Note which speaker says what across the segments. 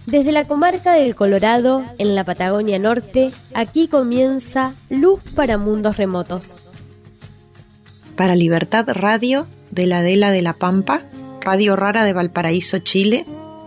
Speaker 1: Desde la comarca del Colorado, en la Patagonia Norte, aquí comienza Luz para Mundos Remotos.
Speaker 2: Para Libertad Radio, de la Adela de la Pampa, Radio Rara de Valparaíso, Chile,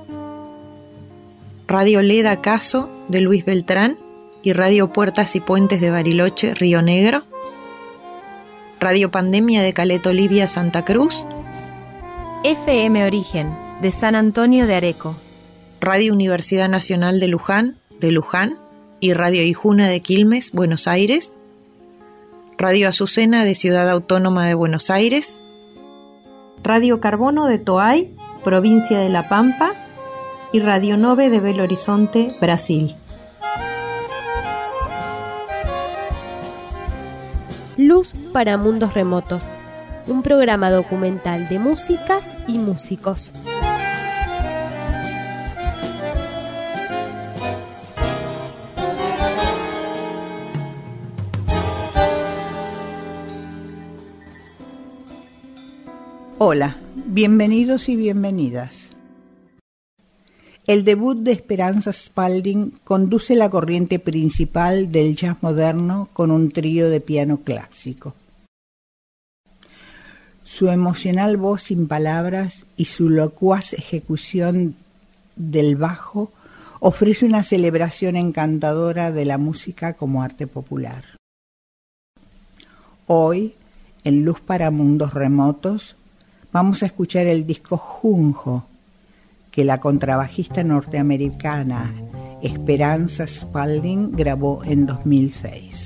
Speaker 2: Radio Leda Caso de Luis Beltrán y Radio Puertas y Puentes de Bariloche, Río Negro, Radio Pandemia de Caleta Olivia, Santa Cruz,
Speaker 3: FM Origen de San Antonio de Areco,
Speaker 2: Radio Universidad Nacional de Luján y Radio Ijuna de Quilmes, Buenos Aires, Radio Azucena de Ciudad Autónoma de Buenos Aires, Radio Carbono de Toay, provincia de La Pampa, y Radio Nove de Belo Horizonte, Brasil.
Speaker 1: Luz para Mundos Remotos, un programa documental de músicas y músicos.
Speaker 4: Hola, bienvenidos y bienvenidas. El debut de Esperanza Spalding conduce la corriente principal del jazz moderno con un trío de piano clásico. Su emocional voz sin palabras y su locuaz ejecución del bajo ofrece una celebración encantadora de la música como arte popular. Hoy, en Luz para Mundos Remotos, vamos a escuchar el disco Junjo, que la contrabajista norteamericana Esperanza Spalding grabó en 2006.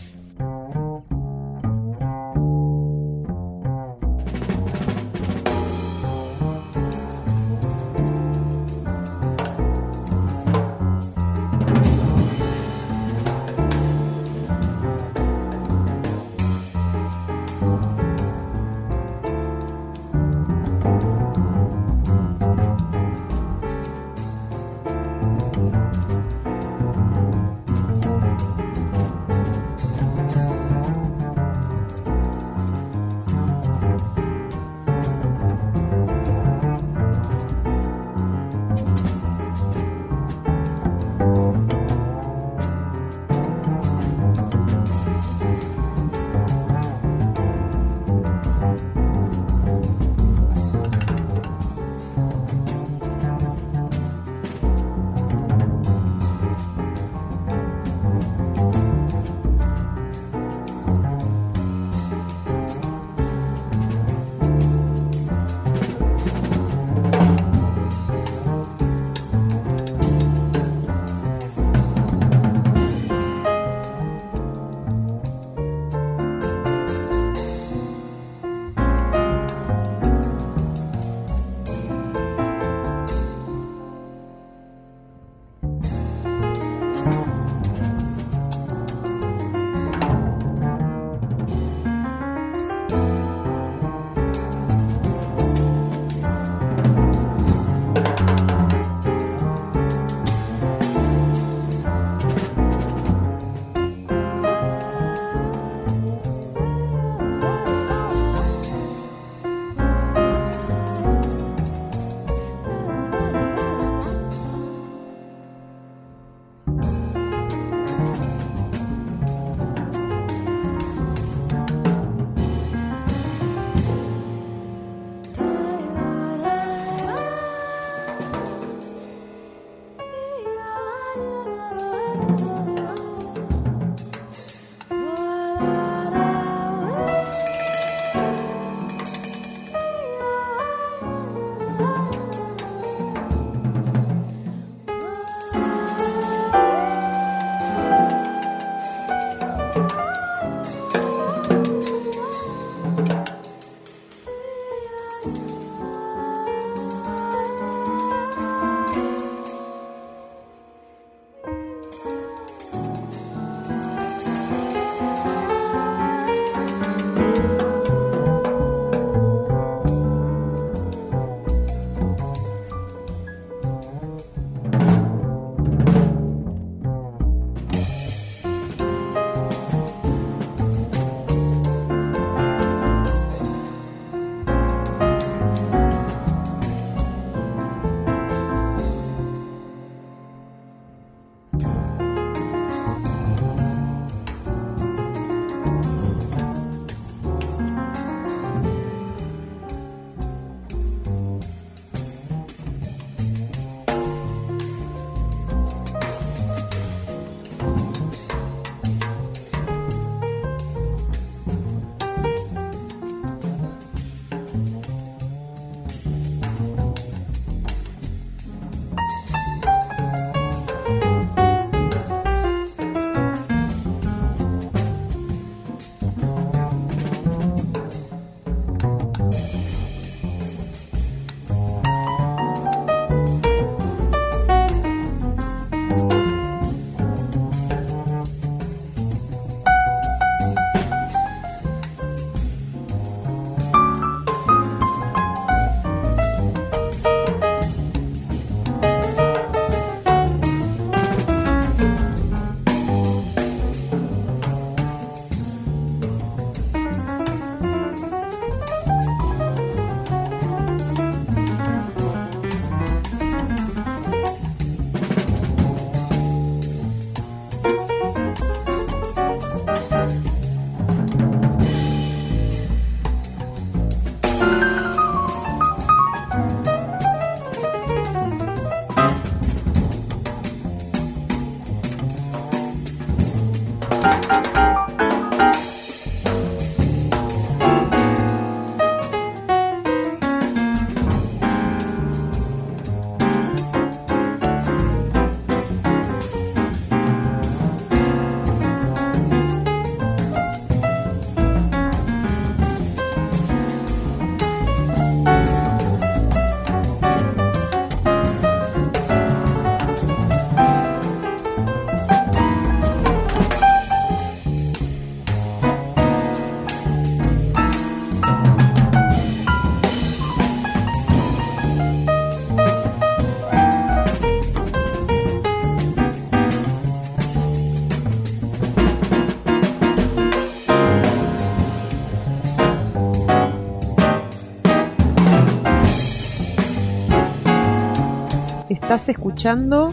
Speaker 5: Estás escuchando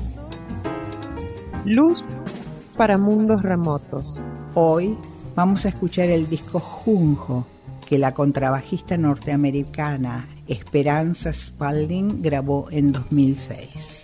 Speaker 5: Luz para Mundos Remotos.
Speaker 4: Hoy vamos a escuchar el disco Junjo, que la contrabajista norteamericana Esperanza Spalding grabó en 2006.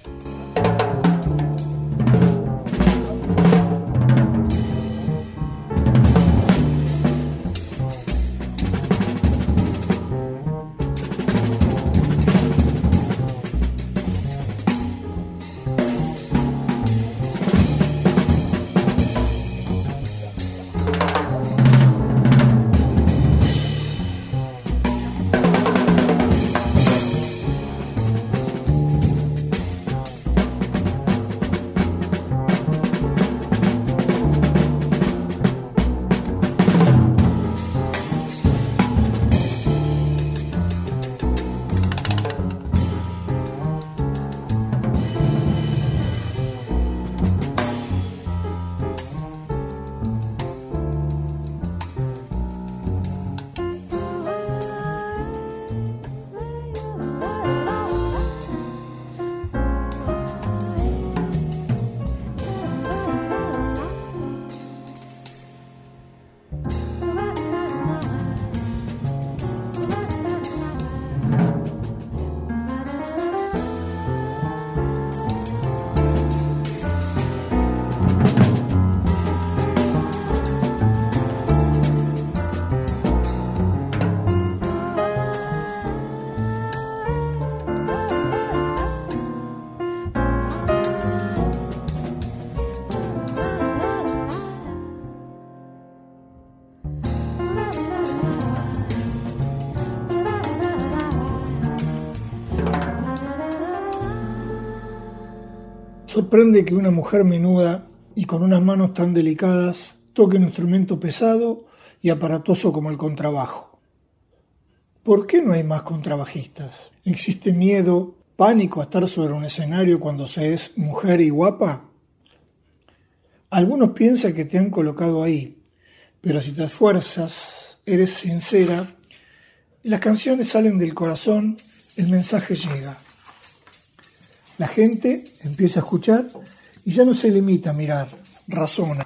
Speaker 6: Sorprende que una mujer menuda y con unas manos tan delicadas toque un instrumento pesado y aparatoso como el contrabajo. ¿Por qué no hay más contrabajistas? ¿Existe miedo, pánico a estar sobre un escenario cuando se es mujer y guapa? Algunos piensan que te han colocado ahí, pero si te esfuerzas, eres sincera, y las canciones salen del corazón, el mensaje llega. La gente empieza a escuchar y ya no se limita a mirar, razona.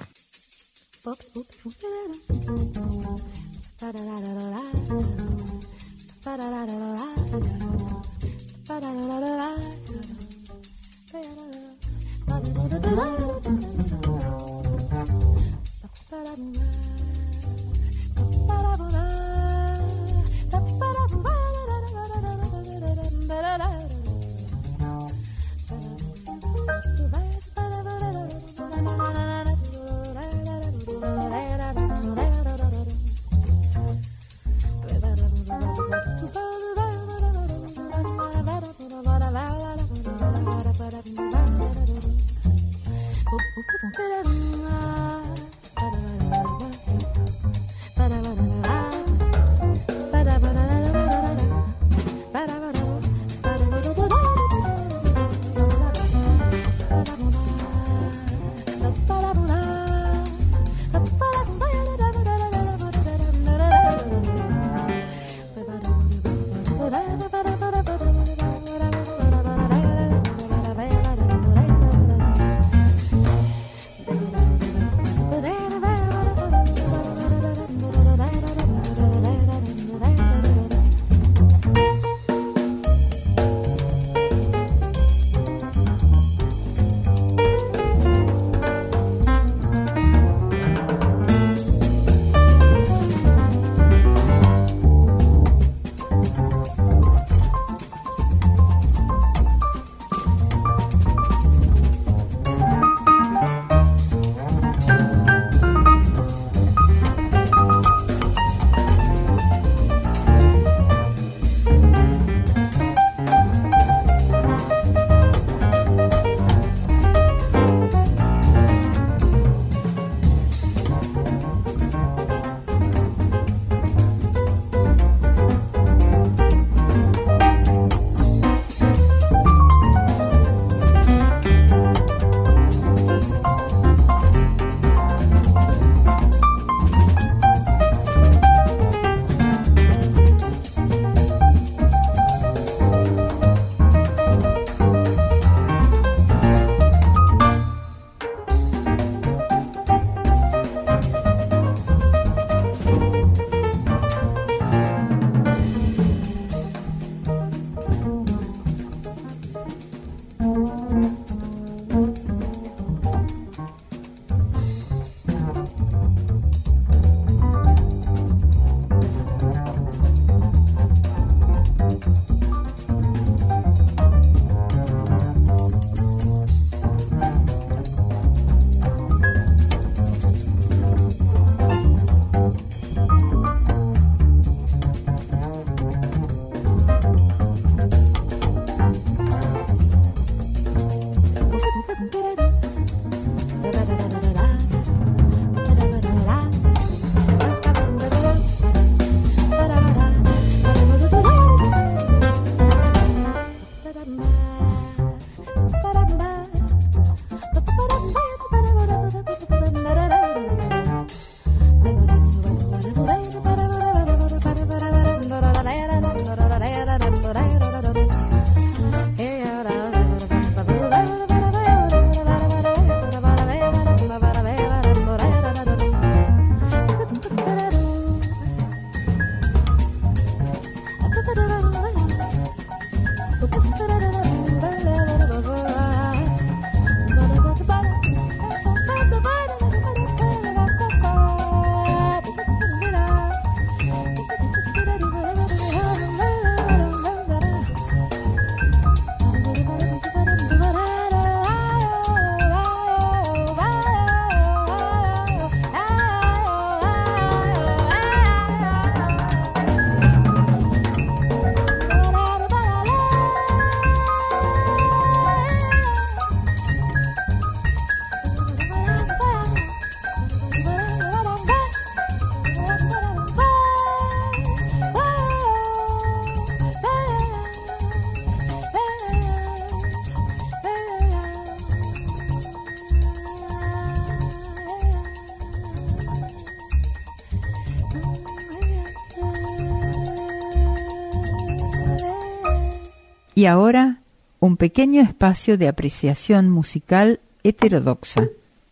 Speaker 7: Y ahora, un pequeño espacio de apreciación musical heterodoxa.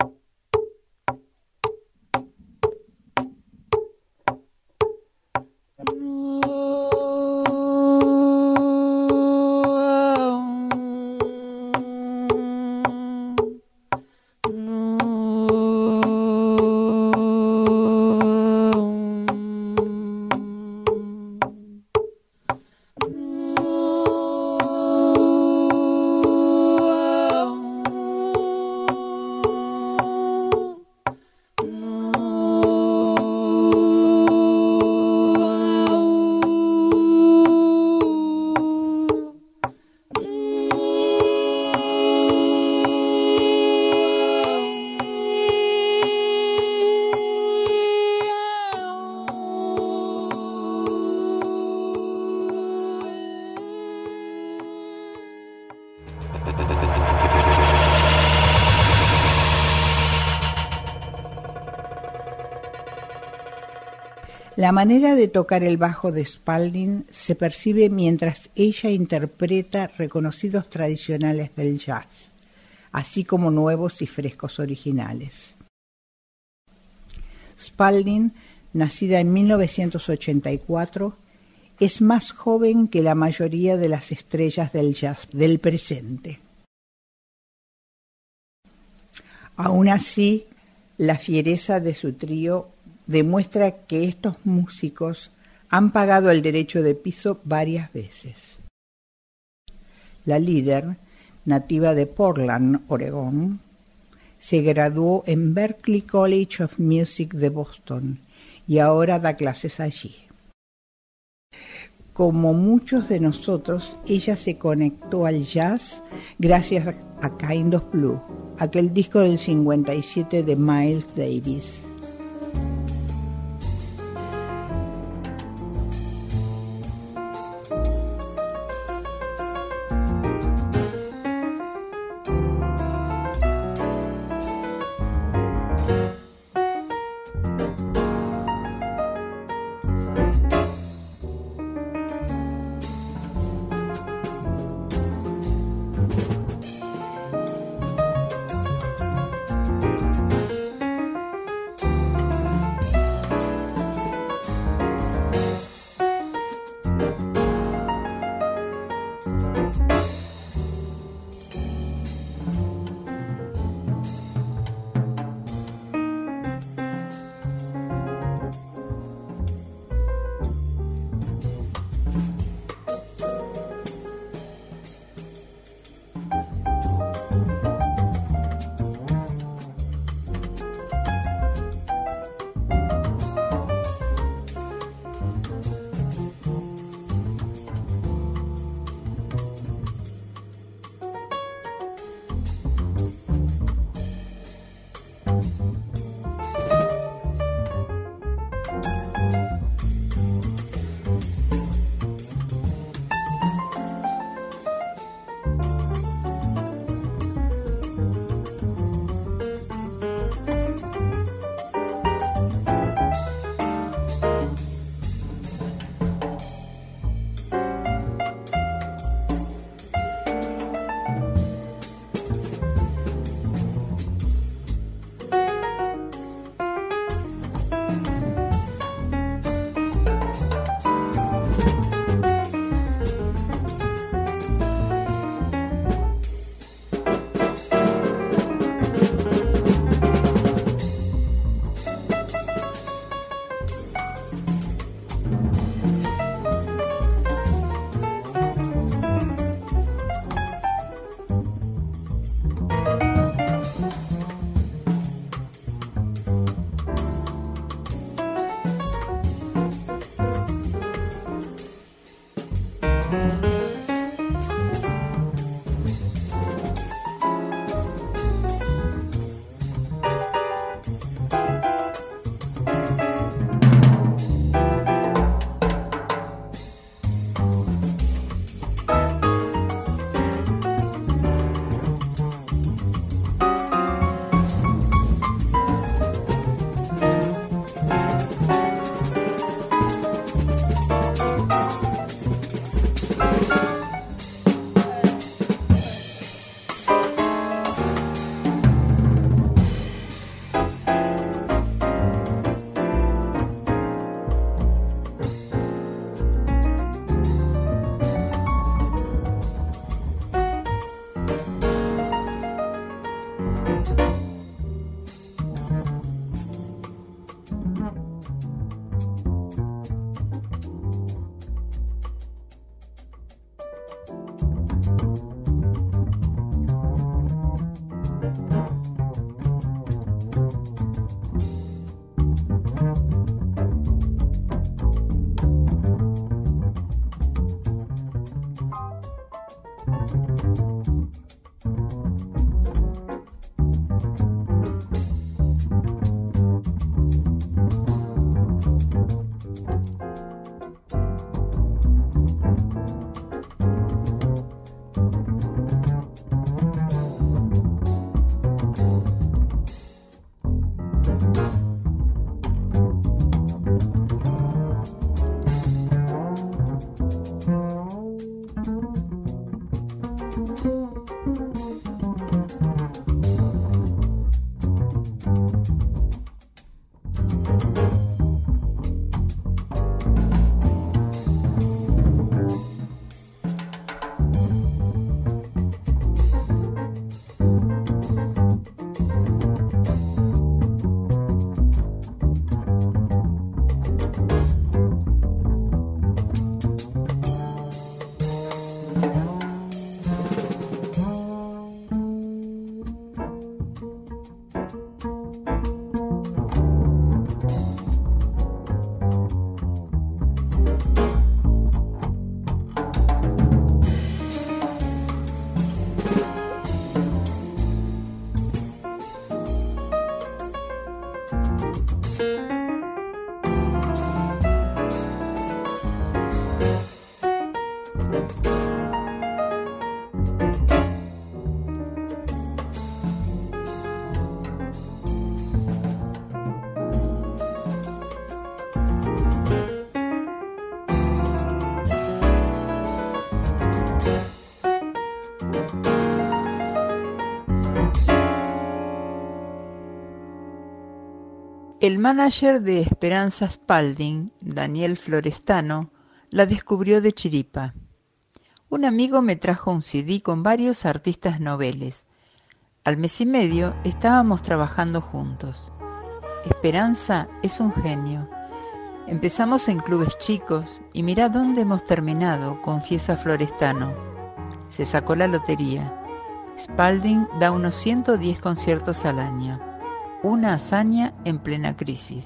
Speaker 7: La manera de tocar el bajo de Spalding se percibe mientras ella interpreta reconocidos tradicionales del jazz, así como nuevos y frescos originales. Spalding, nacida en 1984, es más joven que la mayoría de las estrellas del jazz del presente. Aún así, la fiereza de su trío demuestra que estos músicos han pagado el derecho de piso varias veces. La líder, nativa de Portland, Oregón, se graduó en Berklee College of Music de Boston y ahora da clases allí. Como muchos de nosotros, ella se conectó al jazz gracias a Kind of Blue, aquel disco del 57 de Miles Davis.
Speaker 8: El manager de Esperanza Spalding, Daniel Florestano, la descubrió de chiripa. Un amigo me trajo un CD con varios artistas noveles. Al mes y medio estábamos trabajando juntos. Esperanza es un genio. Empezamos en clubes chicos y mirá dónde hemos terminado, confiesa Florestano. Se sacó la lotería. Spalding da unos 110 conciertos al año. Una hazaña en plena crisis.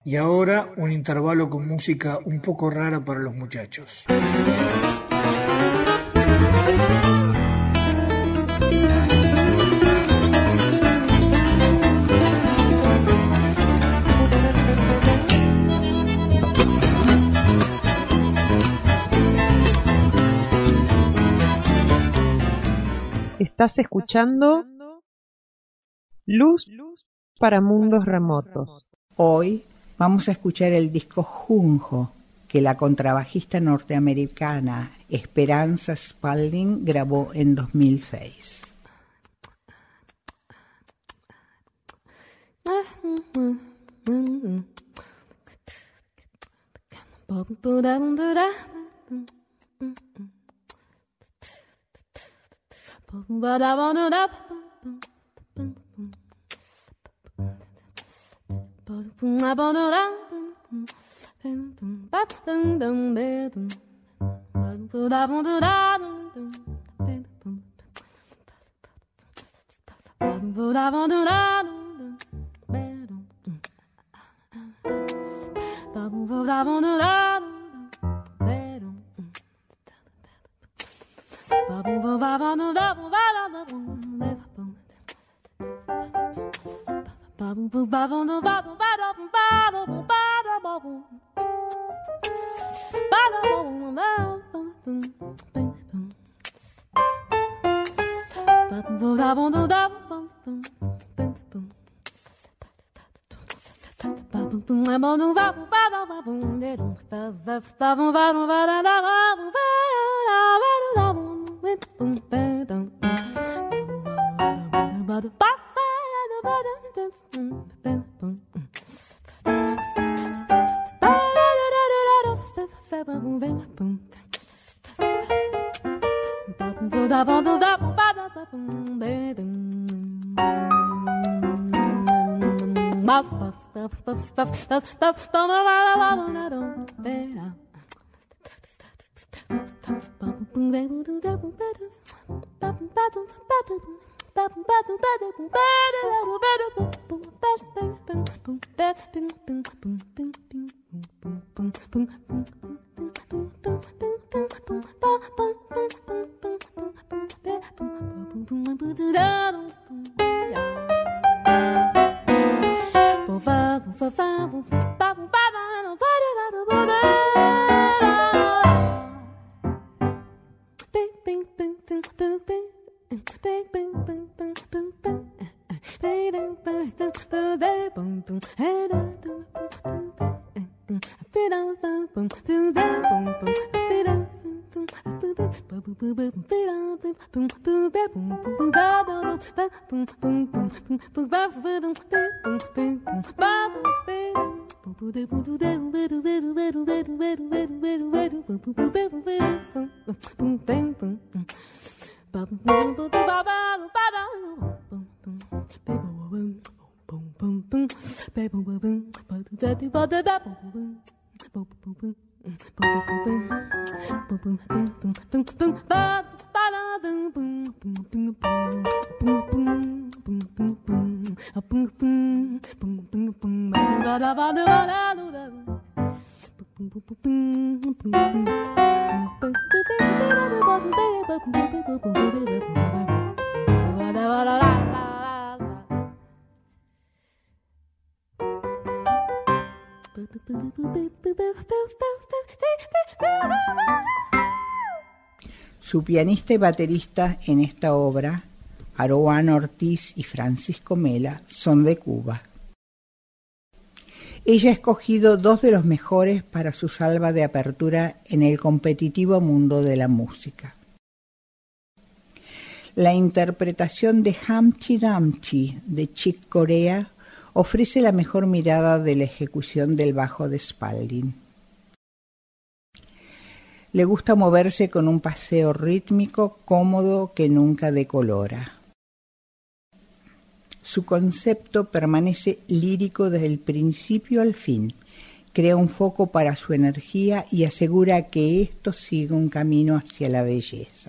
Speaker 6: Y ahora un intervalo con música un poco rara para los muchachos.
Speaker 5: Estás escuchando Luz para Mundos Remotos.
Speaker 4: Hoy vamos a escuchar el disco Junjo, que la contrabajista norteamericana Esperanza Spalding grabó en 2006. Su pianista y baterista en esta obra, Aroana Ortiz y Francisco Mela, son de Cuba. Ella ha escogido dos de los mejores para su salva de apertura en el competitivo mundo de la música. La interpretación de Humpty Dumpty de Chick Corea ofrece la mejor mirada de la ejecución del bajo de Spalding. Le gusta moverse con un paseo rítmico, cómodo, que nunca decolora. Su concepto permanece lírico desde el principio al fin, crea un foco para su energía y asegura que esto sigue un camino hacia la belleza.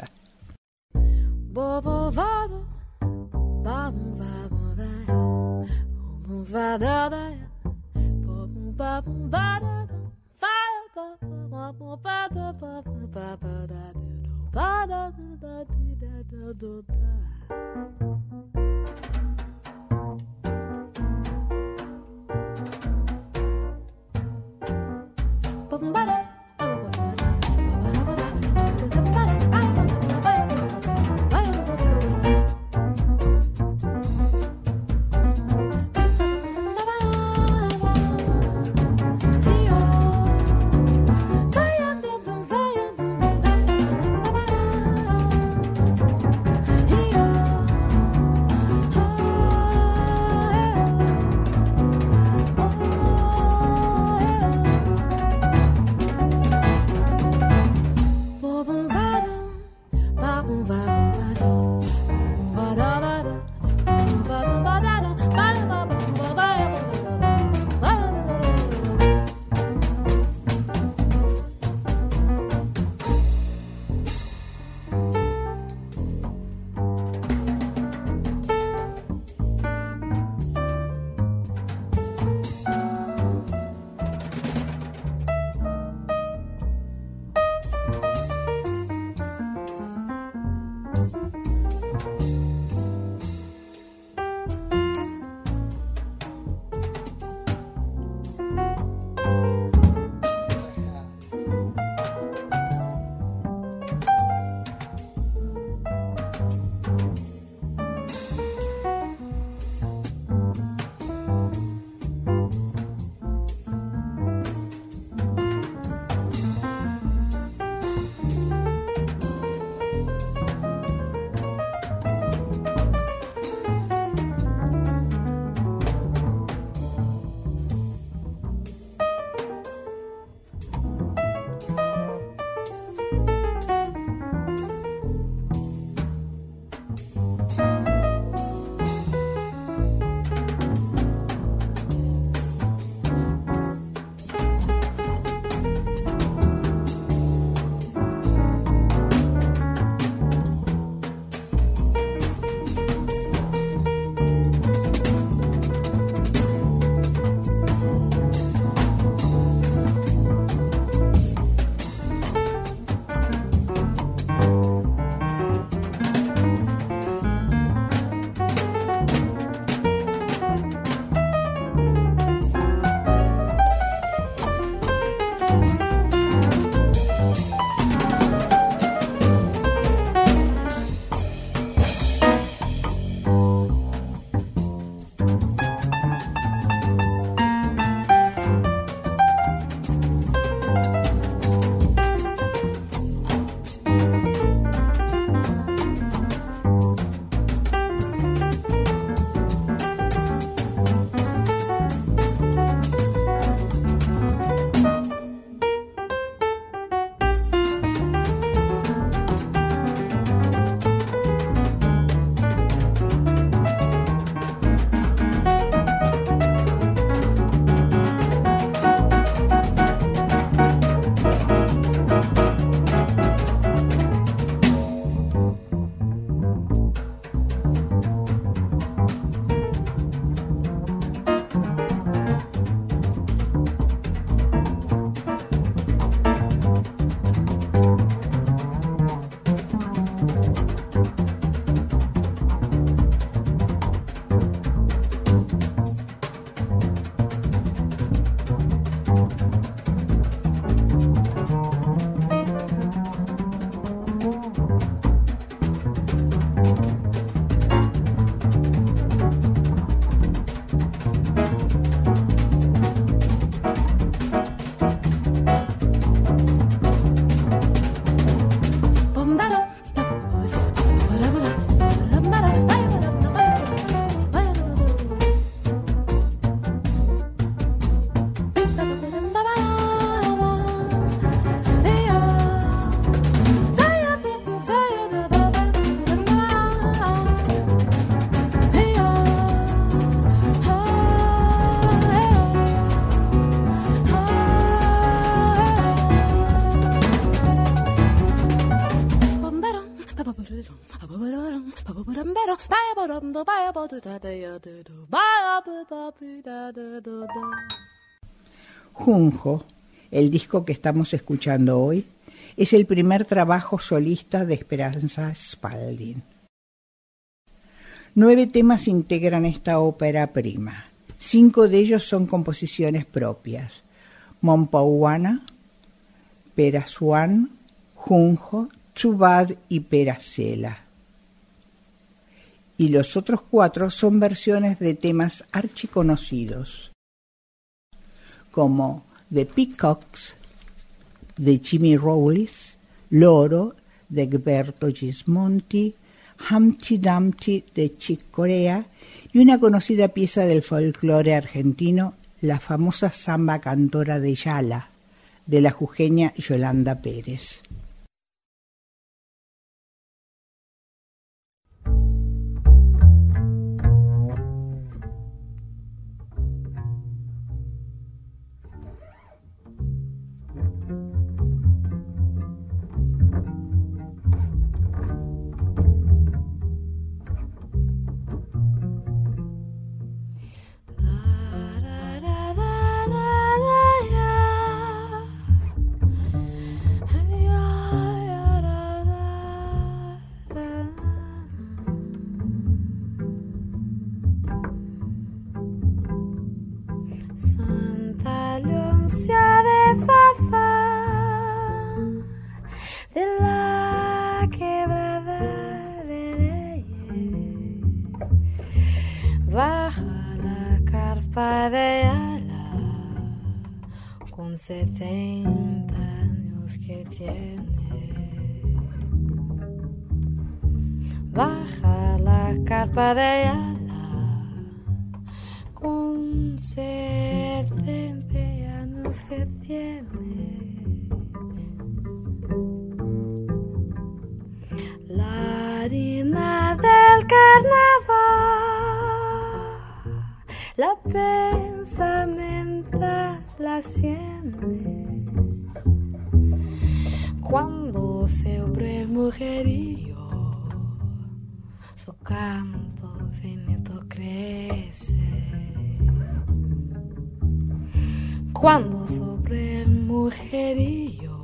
Speaker 4: Junjo, el disco que estamos escuchando hoy, es el primer trabajo solista de Esperanza Spalding. 9 temas integran esta ópera prima. 5 de ellos son composiciones propias: Mompauana, Perasuan, Junjo, Chubad y Peracela. Y los otros 4 son versiones de temas archiconocidos, como The Peacocks, de Jimmy Rowles, Loro, de Egberto Gismonti, Humpty Dumpty, de Chick Corea, y una conocida pieza del folclore argentino, la famosa samba cantora de Yala, de la jujeña Yolanda Pérez.
Speaker 9: Baja la carpa de ala con 70 años que tiene. Baja la carpa de ala con 70 años que tiene. La harina del carnaval, la pensamenta la siente cuando se obre el mujerío, su canto finito crece. Cuando sobre el mujerío,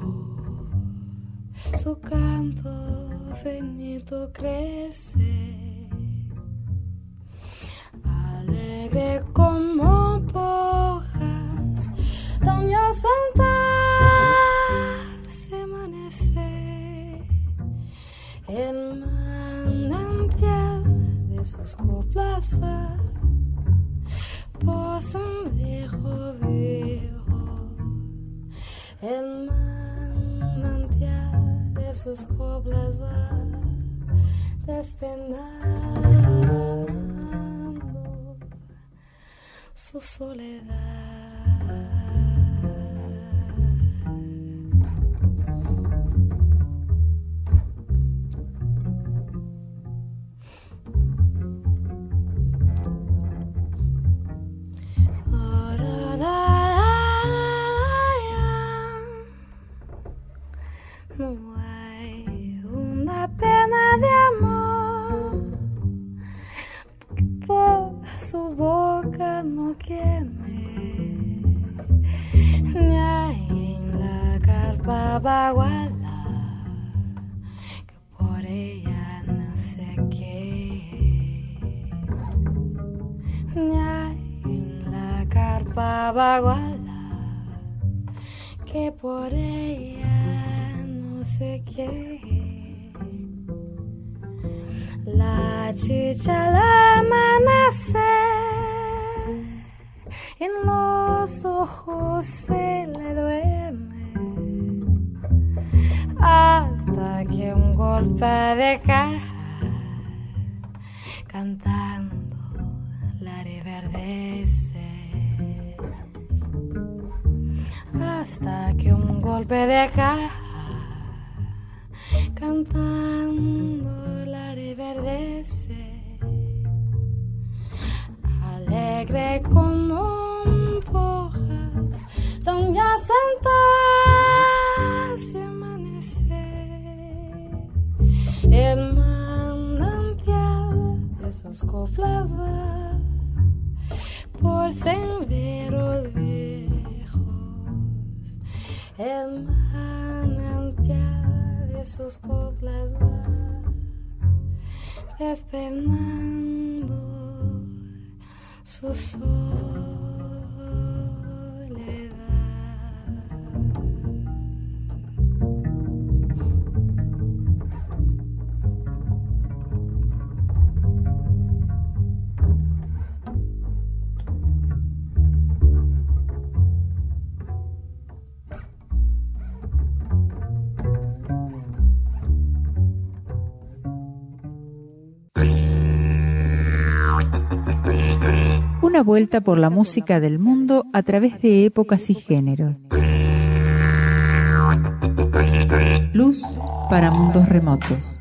Speaker 9: su canto finito crece. Alegre como pojas, doña Santa se amanece. El manantial de sus coplas va por sendero viejo. El manantial de sus coplas va despenando su soledad. No hay una pena de amor que por su boca no queme, ni hay en la carpa baguala que por ella no sé qué, ni hay en la carpa baguala que por ella no sé qué. La chicha la amanecer, en los ojos se le duerme, hasta que un golpe de caja cantando la reverdece, hasta que un golpe de caja cantando la reverdece. Alegre como hojas, doña Santa se amanece. El manantial de sus coplas va por senderos viejos. el manantial de sus coplas va despeinando su soledad.
Speaker 8: Una vuelta por la música del mundo a través de épocas y géneros. Luz para mundos remotos.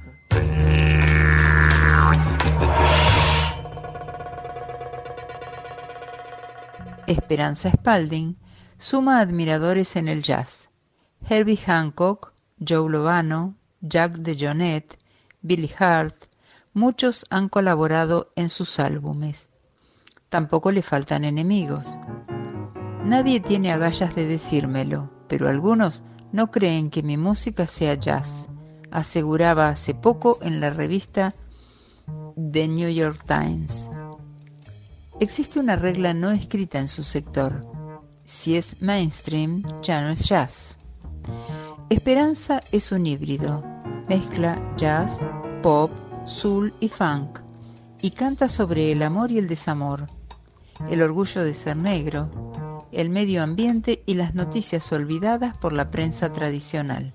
Speaker 8: Esperanza Spalding suma admiradores en el jazz. Herbie Hancock, Joe Lovano, Jack DeJohnette, Billy Hart, muchos han colaborado en sus álbumes. Tampoco le faltan enemigos. Nadie tiene agallas de decírmelo, pero algunos no creen que mi música sea jazz, aseguraba hace poco en la revista The New York Times. Existe una regla no escrita en su sector. Si es mainstream, ya no es jazz. Esperanza es un híbrido. Mezcla jazz, pop, soul y funk, y canta sobre el amor y el desamor, el orgullo de ser negro, el medio ambiente y las noticias olvidadas por la prensa tradicional.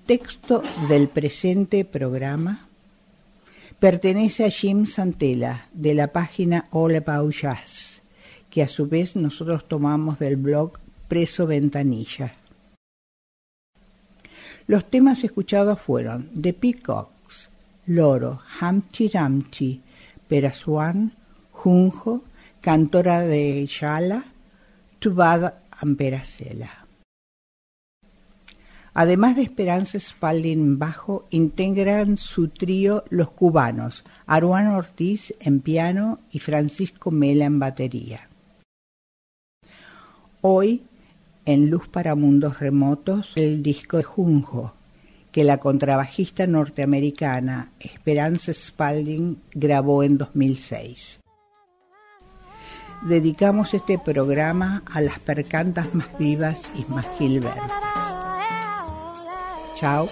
Speaker 4: texto del presente programa pertenece a Jim Santella, de la página All About Jazz, que a su vez nosotros tomamos del blog Preso Ventanilla. Los temas escuchados fueron The Peacocks, Loro, Humpty Dumpty, Perasuan, Junjo, Cantora de Yala, Tubad Amperacela. Además de Esperanza Spalding en bajo, integran su trío los cubanos Aruán Ortiz en piano y Francisco Mela en batería. Hoy, en Luz para Mundos Remotos, el disco de Junjo, que la contrabajista norteamericana Esperanza Spalding grabó en 2006. Dedicamos este programa a las percantas más vivas y más gilbertas. Chao.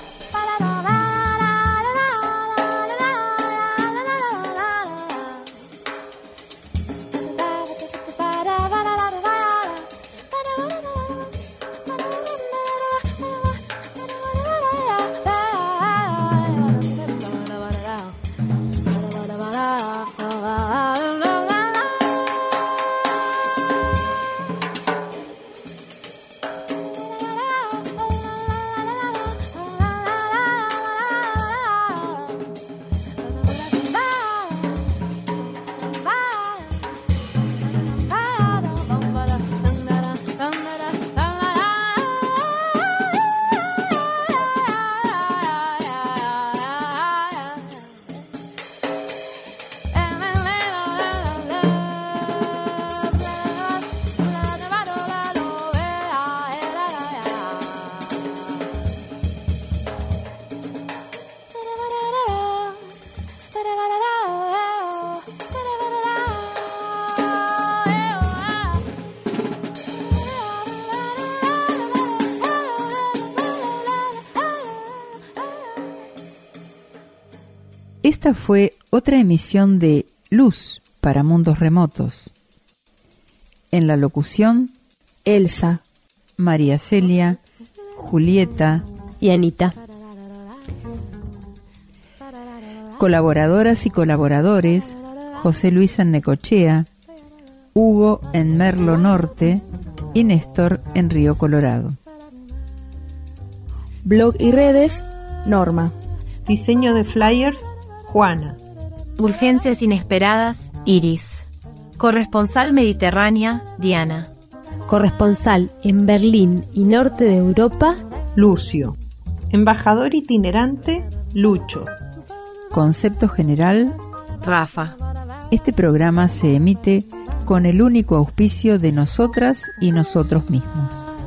Speaker 8: Esta fue otra emisión de Luz para Mundos Remotos. En la locución,
Speaker 1: Elsa,
Speaker 8: María Celia, Julieta
Speaker 1: y Anita.
Speaker 8: Colaboradoras y colaboradores, José Luis en Necochea, Hugo en Merlo Norte y Néstor en Río Colorado.
Speaker 1: Blog y redes, Norma.
Speaker 2: Diseño de flyers, Juana.
Speaker 3: Urgencias inesperadas, Iris. Corresponsal mediterránea, Diana.
Speaker 1: Corresponsal en Berlín y norte de Europa,
Speaker 2: Lucio. Embajador itinerante, Lucho.
Speaker 8: Concepto general,
Speaker 3: Rafa.
Speaker 8: Este programa se emite con el único auspicio de nosotras y nosotros mismos.